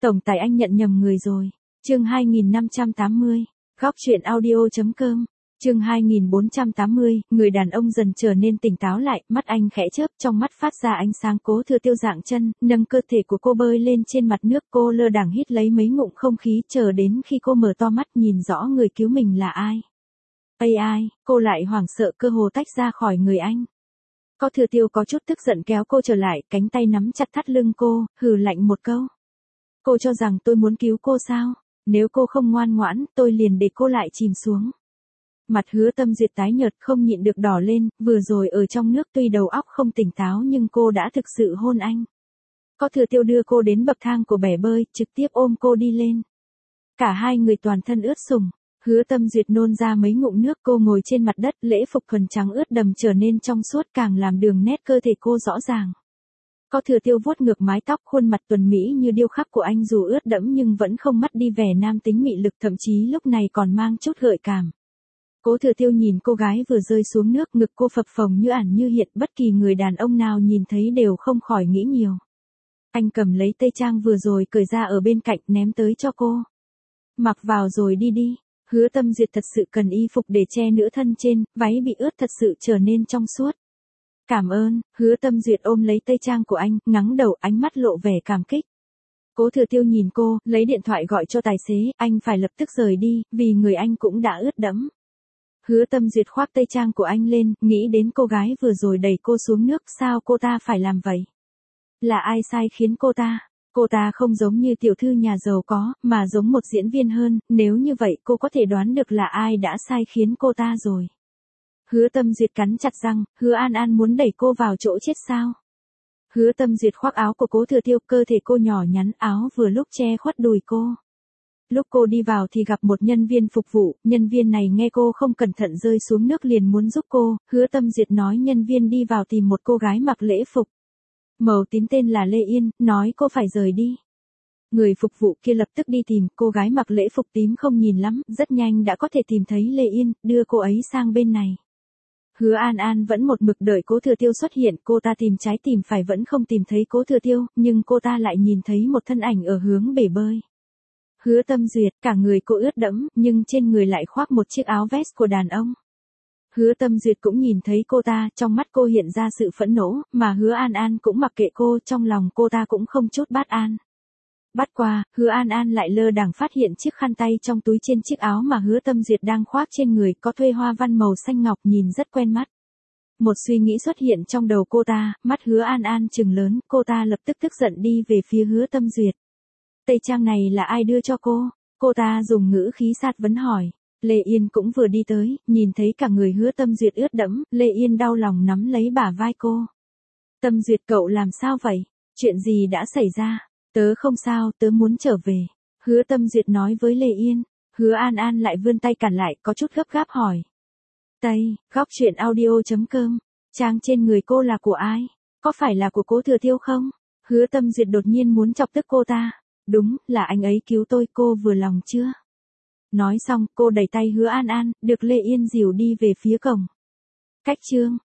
Tổng tài anh nhận nhầm người rồi. Chương 2580. Góc truyện audio.com. Chương 2480, người đàn ông dần trở nên tỉnh táo lại, mắt anh khẽ chớp, trong mắt phát ra ánh sáng. Cố Thừa Tiêu dạng chân, nâng cơ thể của cô bơi lên trên mặt nước, cô lơ đãng hít lấy mấy ngụm không khí, chờ đến khi cô mở to mắt nhìn rõ người cứu mình là ai. Ai, cô lại hoảng sợ cơ hồ tách ra khỏi người anh. Cố Thừa Tiêu có chút tức giận kéo cô trở lại, cánh tay nắm chặt thắt lưng cô, hừ lạnh một câu. Cô cho rằng tôi muốn cứu cô sao? Nếu cô không ngoan ngoãn, tôi liền để cô lại chìm xuống. Mặt Hứa Tâm Duyệt tái nhợt không nhịn được đỏ lên, vừa rồi ở trong nước tuy đầu óc không tỉnh táo nhưng cô đã thực sự hôn anh. Cố Thừa Tiêu đưa cô đến bậc thang của bể bơi, trực tiếp ôm cô đi lên. Cả hai người toàn thân ướt sũng. Hứa Tâm Duyệt nôn ra mấy ngụm nước, cô ngồi trên mặt đất, lễ phục thuần trắng ướt đầm trở nên trong suốt, càng làm đường nét cơ thể cô rõ ràng. Cố Thừa Tiêu vuốt ngược mái tóc, khuôn mặt tuấn mỹ như điêu khắc của anh dù ướt đẫm nhưng vẫn không mất đi vẻ nam tính mị lực, thậm chí lúc này còn mang chút gợi cảm. Cố Thừa Tiêu nhìn cô gái vừa rơi xuống nước, ngực cô phập phồng như ẩn như hiện, bất kỳ người đàn ông nào nhìn thấy đều không khỏi nghĩ nhiều. Anh cầm lấy tây trang vừa rồi cởi ra ở bên cạnh, ném tới cho cô. Mặc vào rồi đi đi. Hứa Tâm Duyệt thật sự cần y phục để che nửa thân trên, váy bị ướt thật sự trở nên trong suốt. Cảm ơn. Hứa Tâm Duyệt ôm lấy tây trang của anh, ngẩng đầu, ánh mắt lộ vẻ cảm kích. Cố Thừa Tiêu nhìn cô, lấy điện thoại gọi cho tài xế, anh phải lập tức rời đi, vì người anh cũng đã ướt đẫm. Hứa Tâm Duyệt khoác tây trang của anh lên, nghĩ đến cô gái vừa rồi đẩy cô xuống nước, sao cô ta phải làm vậy? Là ai sai khiến cô ta? Cô ta không giống như tiểu thư nhà giàu có, mà giống một diễn viên hơn, nếu như vậy cô có thể đoán được là ai đã sai khiến cô ta rồi. Hứa Tâm Duyệt cắn chặt răng, Hứa An An muốn đẩy cô vào chỗ chết sao? Hứa Tâm Duyệt khoác áo của Cố Thừa Tiêu, cơ thể cô nhỏ nhắn, áo vừa lúc che khuất đùi cô. Lúc cô đi vào thì gặp một nhân viên phục vụ, nhân viên này nghe cô không cẩn thận rơi xuống nước liền muốn giúp cô, Hứa Tâm Duyệt nói nhân viên đi vào tìm một cô gái mặc lễ phục. Màu tím tên là Lê Yên, nói cô phải rời đi. Người phục vụ kia lập tức đi tìm, cô gái mặc lễ phục tím không nhìn lắm, rất nhanh đã có thể tìm thấy Lê Yên, đưa cô ấy sang bên này. Hứa An An vẫn một mực đợi Cố Thừa Tiêu xuất hiện, cô ta tìm trái tìm phải vẫn không tìm thấy Cố Thừa Tiêu, nhưng cô ta lại nhìn thấy một thân ảnh ở hướng bể bơi. Hứa Tâm Duyệt, cả người cô ướt đẫm, nhưng trên người lại khoác một chiếc áo vest của đàn ông. Hứa Tâm Duyệt cũng nhìn thấy cô ta, trong mắt cô hiện ra sự phẫn nộ, mà Hứa An An cũng mặc kệ cô, trong lòng cô ta cũng không chút bất an. Bắt qua, Hứa An An lại lơ đãng phát hiện chiếc khăn tay trong túi trên chiếc áo mà Hứa Tâm Duyệt đang khoác trên người, có thuê hoa văn màu xanh ngọc, nhìn rất quen mắt. Một suy nghĩ xuất hiện trong đầu cô ta, mắt Hứa An An trừng lớn, cô ta lập tức tức giận đi về phía Hứa Tâm Duyệt. Tây trang này là ai đưa cho cô? Cô ta dùng ngữ khí sát vấn hỏi. Lê Yên cũng vừa đi tới, nhìn thấy cả người Hứa Tâm Duyệt ướt đẫm, Lê Yên đau lòng nắm lấy bả vai cô. Tâm Duyệt cậu làm sao vậy? Chuyện gì đã xảy ra? Tớ không sao, tớ muốn trở về. Hứa Tâm Duyệt nói với Lê Yên. Hứa An An lại vươn tay cản lại, có chút gấp gáp hỏi. Góc truyện audio.com. Trang trên người cô là của ai? Có phải là của Cố Thừa Tiêu không? Hứa Tâm Duyệt đột nhiên muốn chọc tức cô ta. Đúng, là anh ấy cứu tôi, cô vừa lòng chưa? Nói xong, cô đẩy tay Hứa An An, được Lê Yên dìu đi về phía cổng. Cách chương.